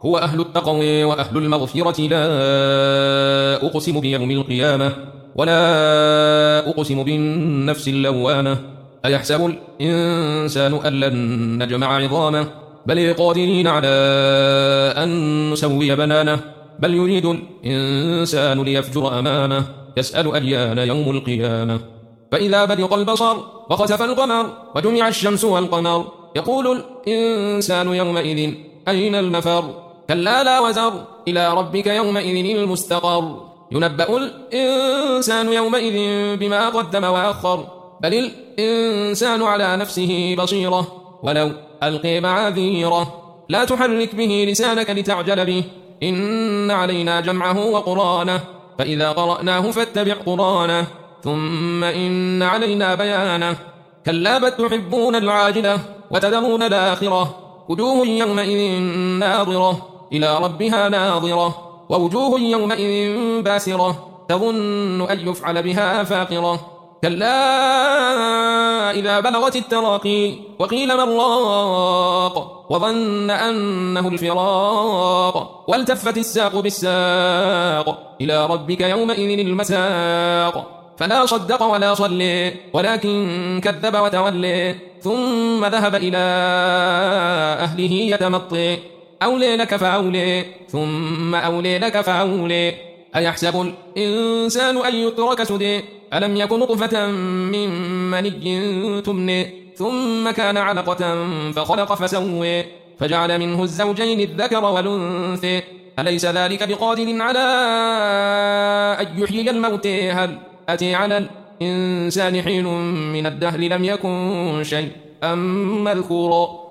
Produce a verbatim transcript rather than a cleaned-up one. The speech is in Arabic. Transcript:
هو أهل التقوى وأهل المغفرة. لا أقسم بيوم القيامة ولا أقسم بالنفس اللوامة. أيحسب الإنسان أن لن نجمع عظامه بل قادرين على أن نسوي بنانه. بل يريد الإنسان ليفجر أمامه يسأل أيان يوم القيامة. فإذا برق البصر وخسف القمر وجمع الشمس والقمر يقول الإنسان يومئذ أين المفر. كلا لا وزر إلى ربك يومئذ المستقر. ينبأ الإنسان يومئذ بما قدم وأخر. بل الإنسان على نفسه بصيرة ولو ألقي معاذيره. لا تحرك به لسانك لتعجل به إن علينا جمعه وقرآنه فإذا قرأناه فاتبع قرآنه ثم إن علينا بيانه. كلا بل تحبون العاجلة وتذرون الآخرة. وجوه يومئذ ناظرة إلى ربها ناظرة ووجوه يومئذ باسرة تظن أن يفعل بها فاقرة. كلا إذا بلغت التراقي وقيل من راق وظن أنه الفراق والتفت الساق بالساق إلى ربك يومئذ المساق. فلا صدق ولا صلي ولكن كذب وتولي ثم ذهب إلى أهله يتمطي. أولي لك فأولي ثم أولي لك فأولي. أيحسب الإنسان أن يترك سدى ألم يكن نطفة من مني تمني ثم كان علقة فخلق فسوي فجعل منه الزوجين الذكر والأنثى. أليس ذلك بقادر على أن يحيي الموتى هل أتى على الإنسان حين من الدهر لم يكن شيئا مذكورا.